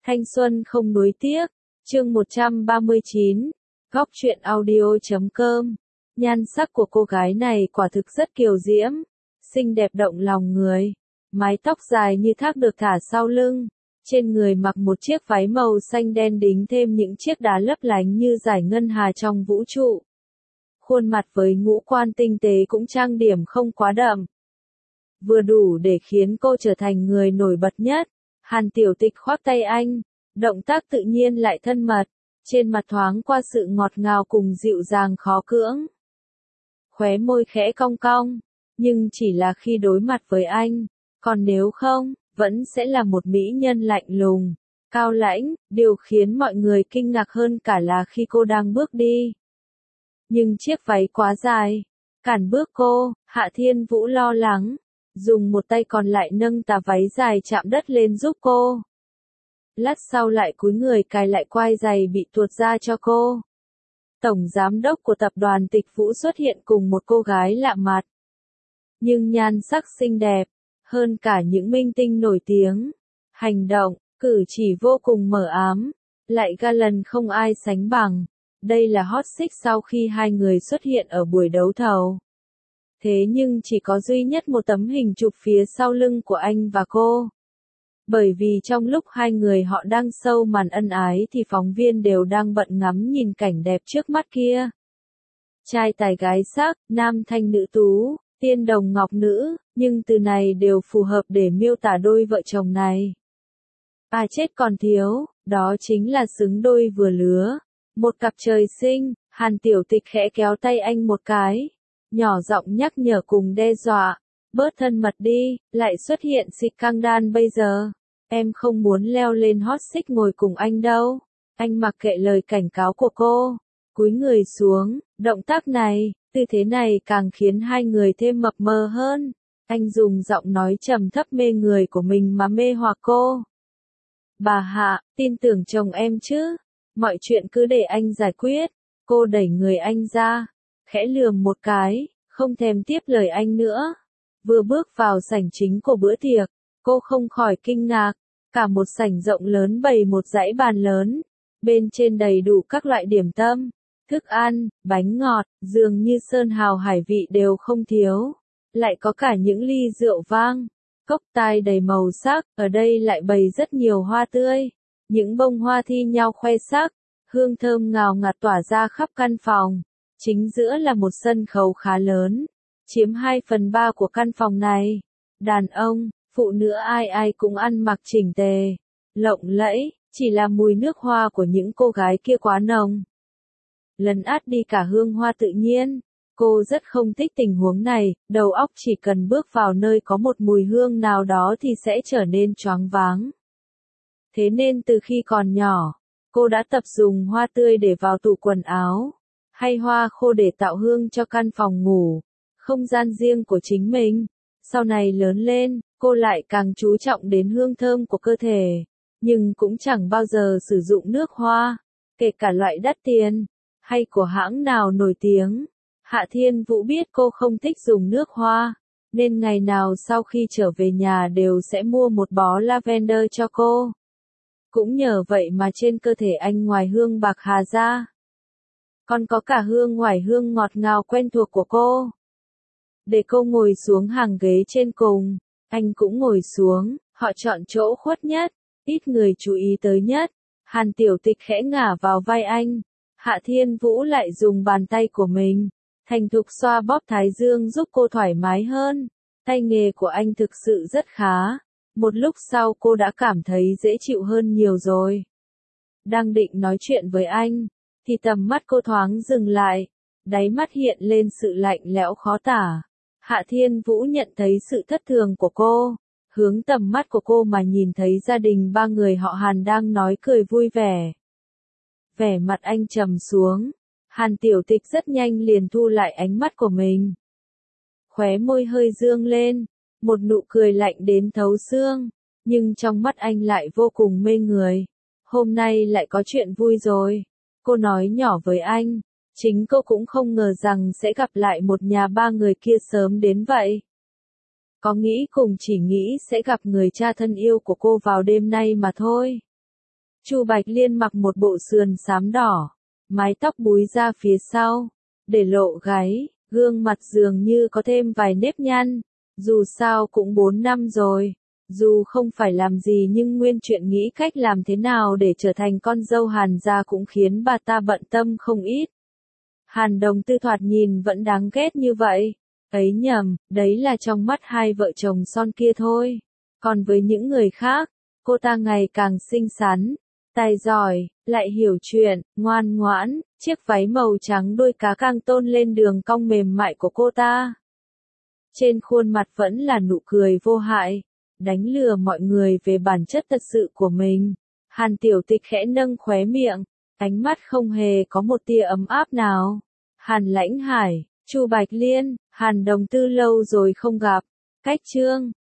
Thanh xuân không nuối tiếc, chương 139, góc truyện audio.com. Nhan sắc của cô gái này quả thực rất kiều diễm, xinh đẹp động lòng người. Mái tóc dài như thác được thả sau lưng, trên người mặc một chiếc váy màu xanh đen đính thêm những chiếc đá lấp lánh như dải ngân hà trong vũ trụ. Khuôn mặt với ngũ quan tinh tế cũng trang điểm không quá đậm, vừa đủ để khiến cô trở thành người nổi bật nhất. Hàn Tiểu Tịch khoác tay anh, động tác tự nhiên lại thân mật, trên mặt thoáng qua sự ngọt ngào cùng dịu dàng khó cưỡng. Khóe môi khẽ cong cong, nhưng chỉ là khi đối mặt với anh, còn nếu không, vẫn sẽ là một mỹ nhân lạnh lùng, cao lãnh. Điều khiến mọi người kinh ngạc hơn cả là khi cô đang bước đi, nhưng chiếc váy quá dài, cản bước cô. Hạ Thiên Vũ lo lắng, dùng một tay còn lại nâng tà váy dài chạm đất lên giúp cô. Lát sau lại cúi người cài lại quai giày bị tuột ra cho cô. Tổng giám đốc của tập đoàn Tịch Vũ xuất hiện cùng một cô gái lạ mặt, nhưng nhan sắc xinh đẹp hơn cả những minh tinh nổi tiếng. Hành động, cử chỉ vô cùng mờ ám, lại ga lăng không ai sánh bằng. Đây là hot sex sau khi hai người xuất hiện ở buổi đấu thầu. Thế nhưng chỉ có duy nhất một tấm hình chụp phía sau lưng của anh và cô. Bởi vì trong lúc hai người họ đang show màn ân ái thì phóng viên đều đang bận ngắm nhìn cảnh đẹp trước mắt kia. Trai tài gái sắc, nam thanh nữ tú, tiên đồng ngọc nữ, nhưng từ này đều phù hợp để miêu tả đôi vợ chồng này. À chết còn thiếu, đó chính là xứng đôi vừa lứa. Một cặp trời sinh. Hàn Tiểu Tịch khẽ kéo tay anh một cái, nhỏ giọng nhắc nhở cùng đe dọa, bớt thân mật đi, lại xuất hiện xịt căng đan bây giờ. Em không muốn leo lên hot seat ngồi cùng anh đâu. Anh mặc kệ lời cảnh cáo của cô, cúi người xuống. Động tác này, tư thế này càng khiến hai người thêm mập mờ hơn. Anh dùng giọng nói trầm thấp mê người của mình mà mê hoặc cô. Bà Hạ, tin tưởng chồng em chứ? Mọi chuyện cứ để anh giải quyết. Cô đẩy người anh ra, khẽ lườm một cái, không thèm tiếp lời anh nữa. Vừa bước vào sảnh chính của bữa tiệc, cô không khỏi kinh ngạc. Cả một sảnh rộng lớn bày một dãy bàn lớn, bên trên đầy đủ các loại điểm tâm, thức ăn, bánh ngọt, dường như sơn hào hải vị đều không thiếu. Lại có cả những ly rượu vang, cốc tai đầy màu sắc. Ở đây lại bày rất nhiều hoa tươi, những bông hoa thi nhau khoe sắc, hương thơm ngào ngạt tỏa ra khắp căn phòng. Chính giữa là một sân khấu khá lớn, chiếm 2/3 của căn phòng này. Đàn ông, phụ nữ ai ai cũng ăn mặc chỉnh tề, lộng lẫy, chỉ là mùi nước hoa của những cô gái kia quá nồng, lấn át đi cả hương hoa tự nhiên. Cô rất không thích tình huống này, đầu óc chỉ cần bước vào nơi có một mùi hương nào đó thì sẽ trở nên choáng váng. Thế nên từ khi còn nhỏ, cô đã tập dùng hoa tươi để vào tủ quần áo, hay hoa khô để tạo hương cho căn phòng ngủ, không gian riêng của chính mình. Sau này lớn lên, cô lại càng chú trọng đến hương thơm của cơ thể, nhưng cũng chẳng bao giờ sử dụng nước hoa, kể cả loại đắt tiền, hay của hãng nào nổi tiếng. Hạ Thiên Vũ biết cô không thích dùng nước hoa, nên ngày nào sau khi trở về nhà đều sẽ mua một bó lavender cho cô. Cũng nhờ vậy mà trên cơ thể anh ngoài hương bạc hà ra, còn có cả hương ngoại hương ngọt ngào quen thuộc của cô. Để cô ngồi xuống hàng ghế trên cùng, anh cũng ngồi xuống, họ chọn chỗ khuất nhất, ít người chú ý tới nhất. Hàn Tiểu Tịch khẽ ngả vào vai anh, Hạ Thiên Vũ lại dùng bàn tay của mình, thành thục xoa bóp thái dương giúp cô thoải mái hơn. Tay nghề của anh thực sự rất khá. Một lúc sau cô đã cảm thấy dễ chịu hơn nhiều rồi. Đang định nói chuyện với anh, thì tầm mắt cô thoáng dừng lại, đáy mắt hiện lên sự lạnh lẽo khó tả. Hạ Thiên Vũ nhận thấy sự thất thường của cô, hướng tầm mắt của cô mà nhìn thấy gia đình ba người họ Hàn đang nói cười vui vẻ. Vẻ mặt anh trầm xuống, Hàn Tiểu Tịch rất nhanh liền thu lại ánh mắt của mình. Khóe môi hơi dương lên, một nụ cười lạnh đến thấu xương, nhưng trong mắt anh lại vô cùng mê người. Hôm nay lại có chuyện vui rồi, cô nói nhỏ với anh. Chính cô cũng không ngờ rằng sẽ gặp lại một nhà ba người kia sớm đến vậy. Có nghĩ cùng chỉ nghĩ sẽ gặp người cha thân yêu của cô vào đêm nay mà thôi. Chu Bạch Liên mặc một bộ sườn xám đỏ, mái tóc búi ra phía sau, để lộ gáy, gương mặt dường như có thêm vài nếp nhăn, dù sao cũng 4 năm rồi. Dù không phải làm gì nhưng nguyên chuyện nghĩ cách làm thế nào để trở thành con dâu Hàn gia cũng khiến bà ta bận tâm không ít. Hàn Đồng Tư thoạt nhìn vẫn đáng ghét như vậy. Ấy nhầm, đấy là trong mắt hai vợ chồng son kia thôi. Còn với những người khác, cô ta ngày càng xinh xắn, tài giỏi, lại hiểu chuyện, ngoan ngoãn, chiếc váy màu trắng đuôi cá càng tôn lên đường cong mềm mại của cô ta. Trên khuôn mặt vẫn là nụ cười vô hại, đánh lừa mọi người về bản chất thật sự của mình. Hàn Tiểu Tịch khẽ nâng khóe miệng, ánh mắt không hề có một tia ấm áp nào. Hàn Lãnh Hải, Chu Bạch Liên, Hàn Đồng Tư lâu rồi không gặp. Cách chương